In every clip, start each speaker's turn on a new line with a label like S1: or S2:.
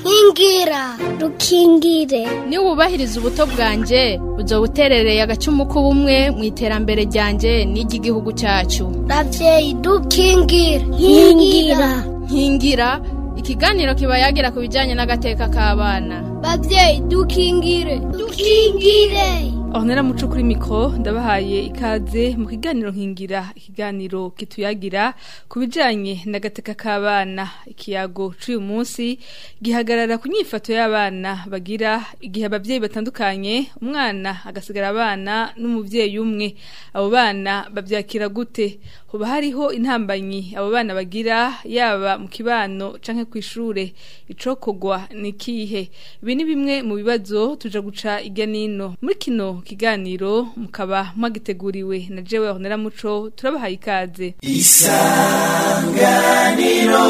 S1: nkingira rukingire.
S2: Ni wubahiriza ubuto bwanje uzobuterereye agacumu k'ubumwe mu iterambere ryanje n'iry'igihugu cyacu.
S1: Ravyeyi dukingire nkingira.
S2: Nkingira ikiganiro kiba yagira ku bijyanye n'agateka k'abana.
S1: Bavyeyi dukingire dukingire.
S3: Ornella Muco kuri mikro ndabahaye ikaze mu kiganiro nkingira, ikiganiro kituyagira ku bijanye n'agateka k'abana. Ikiyago c'uyu munsi gihagarara ku nyifato y'abana bagira igihe abavyeyi batandukanye, umwana agasigara abana n'umuvyeyi umwe. Abo bana bavyakira gute? Hoba hariho intambanyi abo bana bagira yaba mu kibano canke kw'ishure? Icokogwa ni kihe? Ibi ni bimwe mu bibazo tuja guca irya nino muri kino kiganiro, mukaba mwagiteguriwe na jewe Ornella Muco. Turabahaye ikaze. Isanganiro.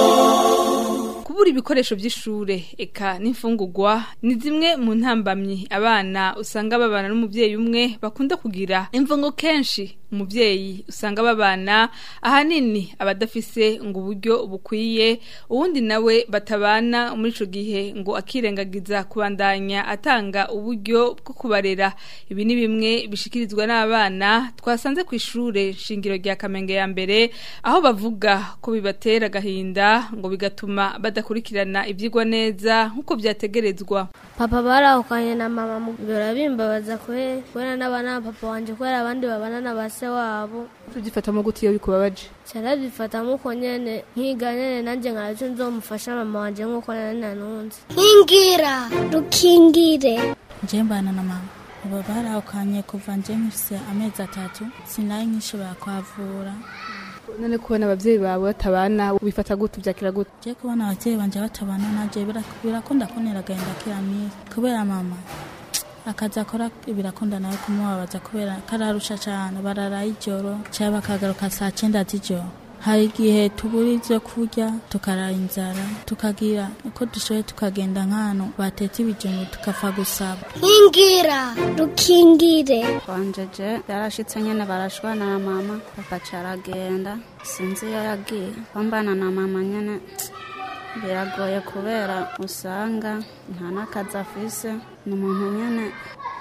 S3: Kubura ibikoresho by'ishure eka n'imfungurwa ni zimwe mu ntambamyi abana usanga babana n'umuvyeyi umwe bakunda kugira. Imvungo kenshi umuvyeyi usanga babana ahanini abadafise ngo uburyo bukwiye, uwundi nawe batabana muri ico gihe ngo akirengagiza kubandanya atanga uburyo bwo kubarera. Ibi ni bimwe bishikirizwa n'abana twasanze ku ishure shingiro rya Kamenge ya mbere, aho bavuga ko bibatera agahinda ngo bigatuma badakurikirana ivyigwa neza nkuko vyategerezwa.
S1: Papa barahukanye na mama birabimbabaza kubera n'abana papa wanje kubera abandi babana na base wabo.
S3: Tugifatamo gute iyo bikubabaje?
S1: Cyara bifatamo ko nyene nkiga nyene nanje nkaraje nzomufasha mama wanje nkuko nananunze. Nkingira rukingire.
S4: Njembana na mama ubu barahukanye kuva nje mfise amezi 3 sinayi nkishobora kwavura.
S3: None kubona abavyeyi bawe batabana ubifata gute, byakira gute?
S4: Je kubona abavyeyi banje batabana naje birakunda konera genda kiramira kubera mama akaza akora birakunda nawe kumubabaza kubera kararusha cyane, barara ijoro cyaba bakagaruka saa 9 z'ijoro. Hari igihe tubura ivyo kurya tukarara inzara, tukagira uko dushoboye tukagenda nkano batetse ibijumbu tukafa gusaba.
S1: Nkingira rukingire.
S5: Wanjeje yarashitse nyene barashwana na mama, papa caragenda sinzi iyo yagiye. Bambana na mama nyene biragoye kubera usanga nta n'akazi afise, n'umuntu nyene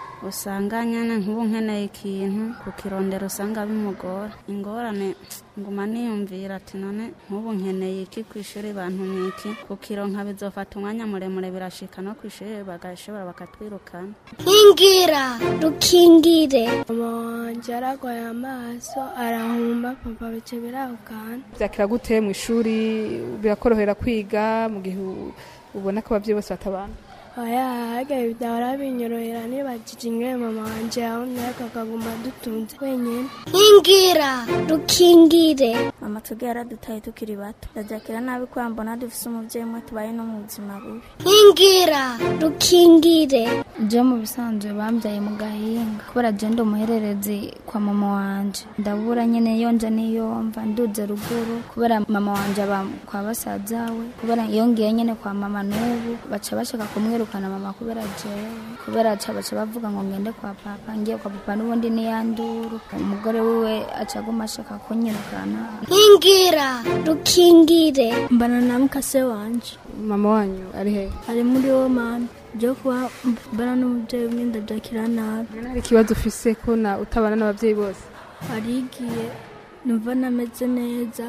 S5: usanga nyene nk'ubu nkeneye ikintu kukirondera usanga bimugora. Ingorane nguma niyumvira ati none nk'ubu nkeneye iki kw'ishuri bantu niki kukironka bizofata umwanya muremure, birashika no kw'ishuri bagashobora bakatwirukana.
S1: Nkingira rukingire. Mama wanje aragwaye amaso arahumba, papa bice birahukana.
S3: Byakira gute mu ishuri? Birakorohera kwiga mu gihe ubona ko abavyeyi bose batabana?
S1: Oya, agaye bidahora binyorohera nibajije ingene mama wanje yahumye akaguma dutunze wenyene. Nkingira rukingire.
S6: Mama tugera dutaye tukiri bato, ndajakira nabi kwambona dufise umuvyeyi mwe tubaye no mu buzima bubi.
S1: Nkingira rukingire.
S7: Je mu bisanzwe bambyaye mu gahinga kubera je ndo muhererezi kwa mama wanje, ndabura nyene yonja niyomva nduze ruguru kubera mama wanje aba kwa basazawe, kubera yongeye nyene kwa mama n'ubu baca bashaka kumwirukana mama kubera jewe, kubera baca bavuga ngo ngende kwa papa, ngiye kwa papa n'ubundi niyanduru, umugore wiwe aca aguma ashaka kunyirukana.
S1: Nkingira rukingire.
S6: Mbana na mukase wanje.
S3: Mama wanyu ari he?
S6: Ari muri wo mama. Je kuba mbana n'umuvyeyi umwe ndajakira nabi.
S3: Hari ikibazo ufise ko na utabana n'abavyeyi bose?
S6: Arigiye numva nameze neza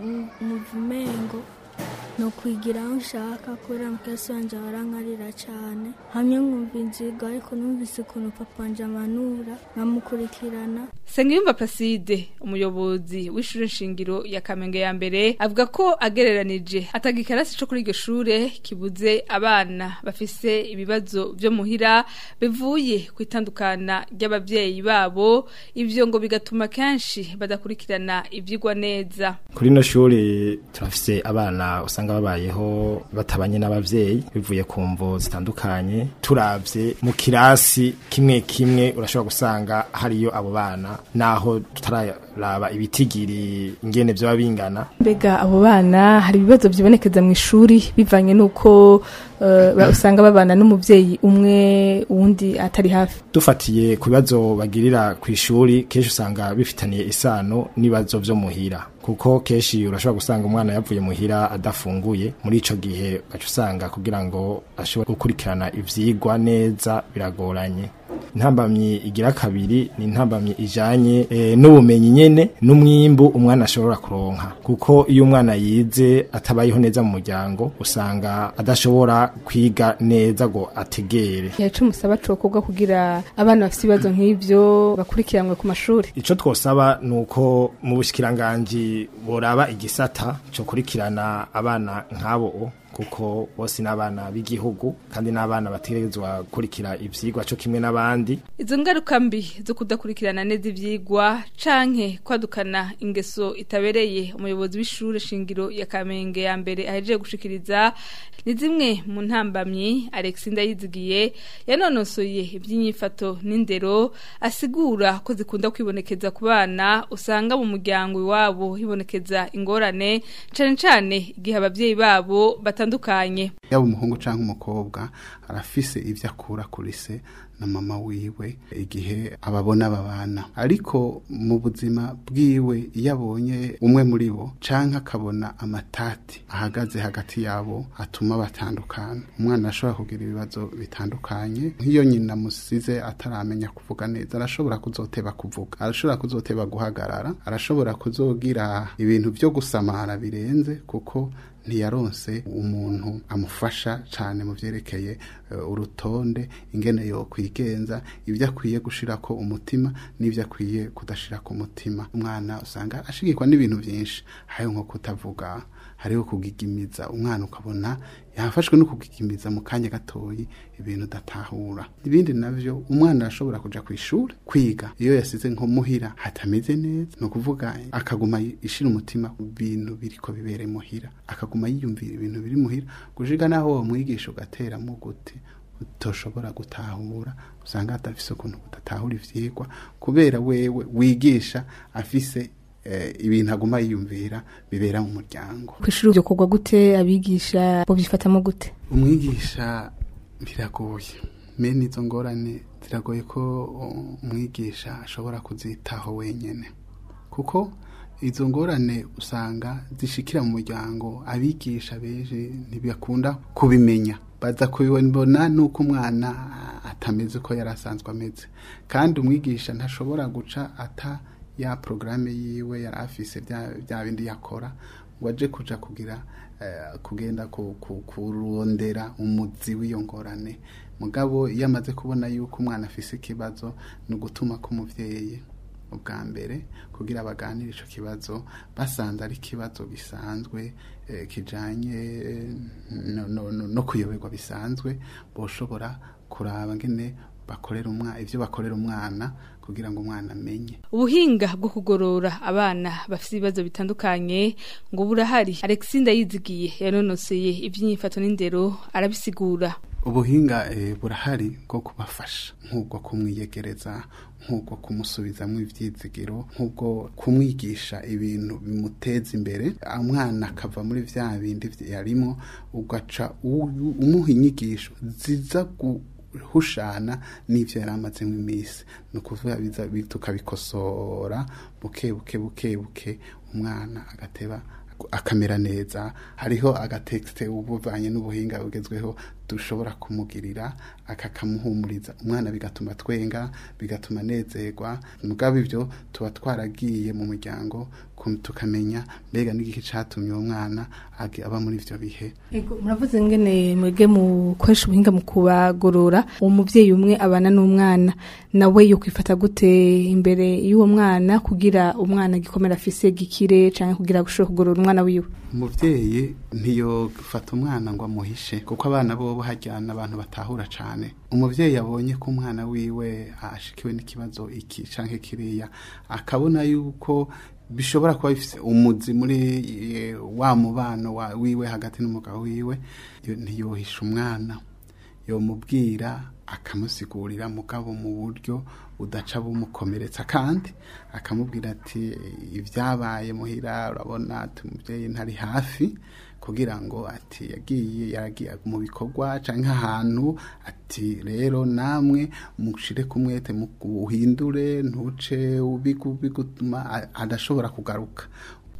S6: umuvumengo no kwigira aho nshaka kubera mukase wanje barankarira cyane, hamwe nkumva inziga ariko numvise ukuntu papa wanje amanura nkamukurikirana.
S3: Sengiyumva Placide, umuyobozi w'ishure shingiro ya Kamenge ya mbere, avuga ko agereranije atagikarasi cyo kuri iryo shure kibuze abana bafise ibibazo byo muhira bivuye kwitandukana ry'abavyeyi babo, ivyo ngo bigatuma kenshi badakurikirana ivyigwa neza.
S8: Kuri no shure turafise abana usanga babayeho batabanye n'abavyeyi bivuye ku mvo zitandukanye. Turavye mu kirasi kimwe kimwe urashobora gusanga hariyo abo bana, naho tutararaba ibitigiri ingene byo bingana.
S3: Mbega abo bana hari ibibazo byibonekeza mu ishuri bivanye nuko usanga babana n'umuvyeyi umwe uwundi atari hafi.
S8: Dufatiye ku bibazo bagirira ku ishuri kenshi usanga bifitaniye isano n'ibibazo byo muhira. kuko keshi urashobora gusanga umwana yavuye muhira adafunguye muri ico gihe bacu usanga kugira ngo ashobore gukurikirana ivyigwa neza biragoranye. Intambamyi igira kabiri ni intambamyi ijanye n'ubumenyi nyene n'umwimbu umwana ashobora kuronka, kuko iyo umwana yize atabayeho neza mu muryango usanga adashobora kwiga neza ngo ategere.
S3: Yacu musaba cokobwa kugira abana bafite ibibazo nk'ivyo bakurikiranwe ku mashuri.
S8: Ico twosaba nuko mu bushikiranganje boraba igisata cyo kurikirana abana nk'abo, kuko bose n'abana b'igihugu kandi n'abana bategerezwa gukurikira ivyigwa cyo kimwe n'abandi.
S3: Izo ngaruka mbi zo kudakurikirana neza ivyigwa canke kwadukana ingeso itabereye, umuyobozi w'ishure shingiro ya Kamenge ya mbere ahejeje gushikiriza ni zimwe mu ntambamyi Alexis Ndayizigiye yanonosoye iby'inyifato n'indero, asigura ko zikunda kwibonekeza ku bana usanga mu muryango iwabo hibonekeza ingorane cane cane igihe abavyeyi babo batandukanye.
S9: Yaba umuhungu canke umukobwa arafise ivyo akura kuri se na mama wiwe igihe ababona babana, ariko mu buzima bwiwe iyo abonye umwe muri bo canke akabona amatati ahagaze hagati yabo atuma batandukana, umwana ashobora kugira ibibazo bitandukanye. Nk'iyo nyina musize ataramenya kuvuga neza arashobora kuzoteba kuvuga, arashobora kuzoteba guhagarara, arashobora kuzogira ibintu vyo gusamara birenze kuko ntiyaronse umuntu amufasha cyane mu vyerekeye urutonde ingene yo kwigenza, ivyo akwiye gushirako umutima n'ivyo akwiye kudashirako umutima. Umwana usanga ashigikwa n'ibintu byinshi, hayo nko kutavuga, hariho kugigimiza, umwana ukabona yafashwe no kugigimiza mu kanya gatoyi ibintu datahura. Ibindi navyo umwana ashobora kuja kwishura kwiga iyo yasize nko muhira hatameze neza, no kuvuga akaguma ishira umutima ibintu biriko bibere muhira, akaguma yiyumvira ibintu biri muhira gushika naho umwigisha ugatera mu gute utoshobora gutahura, usanga atafise ukuntu udatahura ivyigwa kubera wewe wigisha afise ibintu aguma yiyumvira bibera mu muryango.
S3: Kwishuri byo kogwa gute, abigisha bo bifatamo gute?
S9: Umwigisha biragoye, mene izo ngorane ziragoye ko umwigisha ashobora kuzitaho wenyene, kuko izo ngorane usanga zishikira mu muryango. Abigisha beje ntibakunda kubimenya, baza kubibona nuko umwana atameze ko yarasanzwe ameze, kandi umwigisha ntashobora guca ata ya programme yiwe yari afise bya bindi yakora ngo aje kuja kugira kugenda kurondera umuzi w'iyo ngorane. Mugabo yamaze kubona yuko umwana afise ikibazo no gutuma ko umuvyeyi ubwa mbere kugira abaganira ico kibazo, basanze ari kibazo gisanzwe kijanye no kuyoberwa bisanzwe, boshobora kuraba ngene bakorera umwana ivyo bakorera umwana kugira ngo umwana amenye.
S3: Ubuhinga bwo kugorora abana bafite ibibazo bitandukanye ngo burahari. Alexis Ndayizigiye yanonoseye iby'inyifato n'indero arabisigura.
S9: Ubuhinga burahari bwo kubafasha, nk'ubwo kumwiyegereza, nk'ubwo kumusubizamwo ivyizigiro, nk'ubwo kumwigisha ibintu bimuteza imbere, umwana akava muri vya bindi yarimo ugaca umuha inyigisho ziza hushana n'ivyo yaramaze mu misi, no kuvuga biza tukabikosora buke umwana agateba akamera neza. Hariho agatekste ubuvanye n'ubuhinga bugezweho dushobora kumugirira akakamuhumuriza umwana, bigatuma twenga, bigatuma nezerwa. Mugabo ivyo tuba twaragiye mu muryango tukamenya mbega n'igiki catumye uwo mwana aba muri ivyo bihe.
S3: Ego muravuze ngene mwege mu kwesha ubuhinga mu kubagorora, umuvyeyi umwe abana n'umwana nawe yo kwifata gute imbere y'uwo mwana kugira umwana gikomera afise gikire canke kugira gushobora kugorora umwana wiwe?
S9: Umuvyeyi ntiyo gufata umwana ngo amuhishe, kuko abana bo hajyana abantu batahura cane. Umuvyeyi yabonye ko umwana wiwe ashikiwe n'ikibazo iki canke kiriya, akabona yuko bishobora kuba bifise umuzi muri wa mubano wiwe hagati n'umugabo wiwe, ntiyohisha umwana, yomubwira akamusigurira mugabo mu buryo udaca bumukomeretsa, kandi akamubwira ati ivyabaye muhira urabona umuvyeyi ntari hafi, kugira ngo ati yagiye mu bikorwa canke ahantu, ati rero namwe mushire kumwete uhindure ntuce ubigutuma adashobora kugaruka.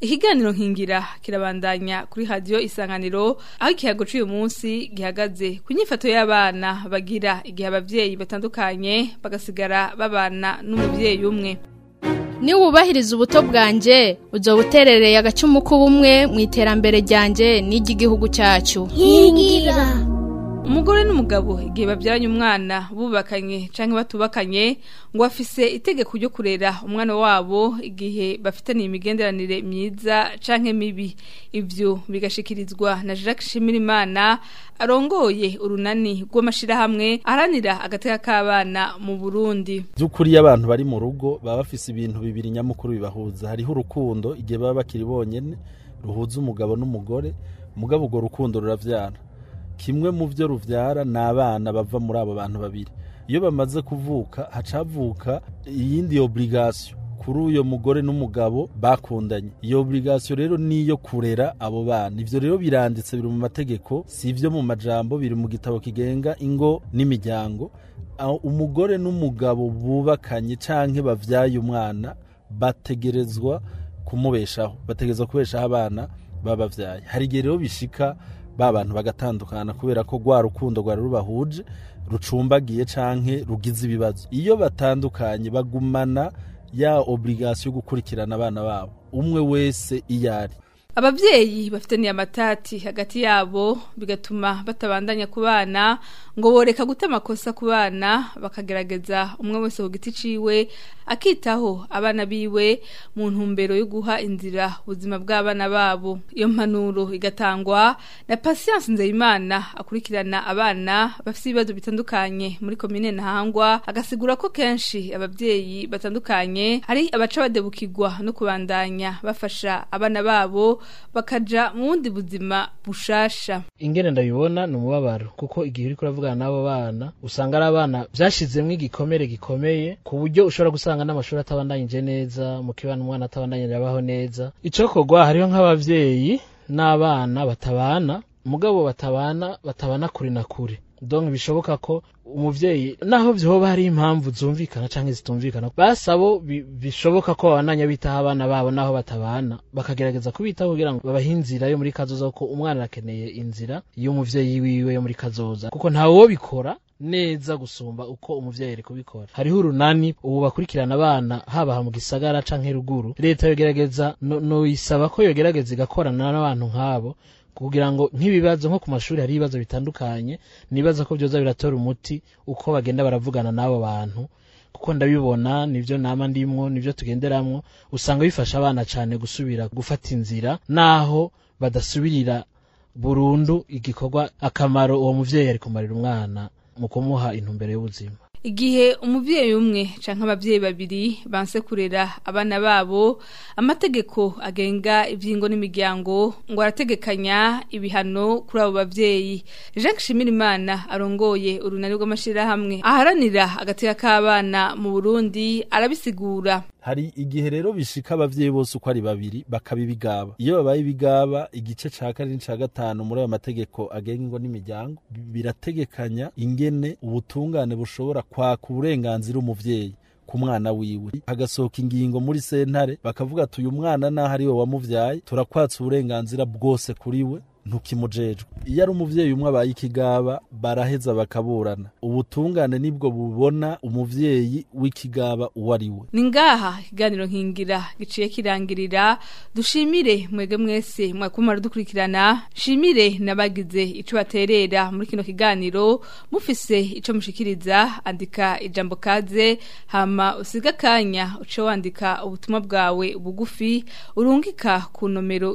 S3: Ikiganiro nkingira kirabandanya kuri radio Isanganiro aho ikiyago cy'uyu munsi gihagaze ku nyifato y'abana bagira igihe abavyeyi batandukanye bagasigara babana n'umuvyeyi umwe.
S2: Ni wubahiriza ubuto bwanje uzobuterereye agacumu k'ubumwe mu iterambere ryanje n'igihugu cyacu.
S1: Nkingira.
S3: Umugore n'umugabo igihe babyaranye umwana bubakanye canke batubakanye ngo afise itegeko ryo kurera umwana wabo igihe bafitaniye imigenderanire myiza canke mibi. Ivyo bigashikirizwa na Jacques Shimirimana arongoye urunani rw'amashirahamwe aranira agateka k'abana mu Burundi.
S10: Byukuri y'abantu bari mu rugo baba bafise ibintu bibiri nyamukuru bibahuza. Hariho urukundo igihe baba bakiri bonyene ruhuza umugabo n'umugore, umugabo urwo rukundo ruravyara. Kimwe mu byo ruvyara n'abana bava muri abo bantu babiri. Iyo bamaze kuvuka hacavuka iyindi obligation kuri uyo mugore n'umugabo bakundanye. Iyo obligation rero niyo kurera abo bana. Ivyo rero biranditse biri mu mategeko, si ivyo mu majambo, biri mu gitabo kigenga ingo n'imiryango. Umugore n'umugabo bubakanye canke bavyaye umwana bategerezwa kumubeshaho, bategerezwa kubeshaho abana babavyaye. Hari igihe rero bishika ba bantu bagatandukana kubera ko rwa rukundo rwari rubahuje rucumbagiye canke rugize ibibazo. Iyo batandukanye bagumana ya obligation yo gukurikirana abana babo umwe wese iyari.
S3: Abavyeyi bafitaniye amatati hagati yabo bigatuma batabandanya kubana ngo boreka guta amakosa ku bana bakagerageza umwe wese ku giti ciwe akitaho abana biwe mu ntumbero yo guha inzira ubuzima bw'abana babo. Iyo mpanuro igatangwa na Patience Nzeyimana akurikirana abana bafite ibibazo bitandukanye muri komine Ntahangwa, agasigura ko kenshi abavyeyi batandukanye hari abaca badebukirwa no kubandanya bafasha abana babo bakaja mu wundi buzima bushasha.
S11: Ingene ndabibona ni umubabaro kuko igihe uri kuravugana n'abo bana usanga ari abana byashizemwe igikomere gikomeye ku buryo ushobora gusanga n'amashuri atabandanyije neza, mu kibano umwana atabandanyije abaho neza. Icokorwa hariho nk'abavyeyi n'abana batabana, mugabo batabana kuri na kure. Donc bishoboka ko umuvyeyi naho vyoba hari impamvu zumvikana canke zitumvikana basabo bishoboka ko abananya bitaha abana babo naho batabana bakagerageza kubitaho kugira ngo babahinzira yo muri kazoza ko umwana akeneye inzira y'umuvyeyi wiwe yo muri kazoza kuko ntawo bikora neza gusumba uko umuvyeyi ari kubikora. Hariho urunani ubu bakurikirana abana haba mu gisagara canke ruguru. Leta yogerageza no isaba ko yogerageza igakorana n'abantu nk'abo kugira ngo nk'ibibazo nko ku mashuri hari ibibazo bitandukanye nibaza ko byoza biratora umuti uko bagenda baravugana n'abo bantu kuko ndabibona nivyo nama ndimwo nivyo tugenderamwo usanga bifasha abana cyane gusubira gufata inzira naho badasubirira burundu igikorwa akamaro uwo muvyeyi ari kumarira umwana mu kumuha intumbero y'ubuzima.
S3: Igihe umuvyeyi umwe canke abavyeyi babiri banse kurera abana babo, amategeko agenga ivyingo n'imiryango ngo arategekanya ibihano kuri abo bavyeyi. Jacques Shimirimana arongoye urunani rw'amashirahamwe aharanira agateka k'abana mu Burundi arabisigura.
S10: Hari igihe rero bishika abavyeyi bose uko ari babiri bakabibigaba. Iyo babaye ibigaba igice ca kane ca gatanu muri ayo mategeko agenga ingo n'imiryango birategekanya ingene ubutungane bushobora kwaka uburenganzira umuvyeyi ku mwana wiwe. Hagasohoka ingingo muri sentare bakavuga ati uyu mwana naho ari we wamuvyaye turakwatsa uburenganzira bwose kuri we ntukimujejwe. Iyo ari umuvyeyi umwe abaye ikigaba baraheza bakaburana. Ubutungane nibwo bubona umuvyeyi w'ikigaba uwo ari we.
S3: Ni ngaha ikiganiro nkingira giciye kirangirira. Dushimire mwege mwese mwakumara dukurikirana. Shimire nabagize ico baterera muri kino kiganiro. Mufise ico mushikiriza andika ijambo kaze hama usiga kanya uce wandika ubutumwa bwawe bugufi urungika ku nomero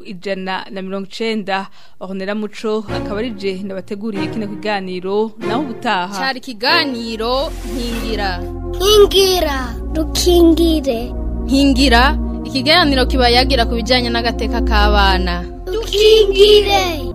S3: 190. Ornera Muco akaba arije ndabateguriye kino kiganiro naho ubutaha.
S2: Cyari kiganiro
S1: Nkingira dukingire.
S2: Nkingira ikiganiro kibayagira ku bijanye n'agateka k'abana.
S1: Dukingire.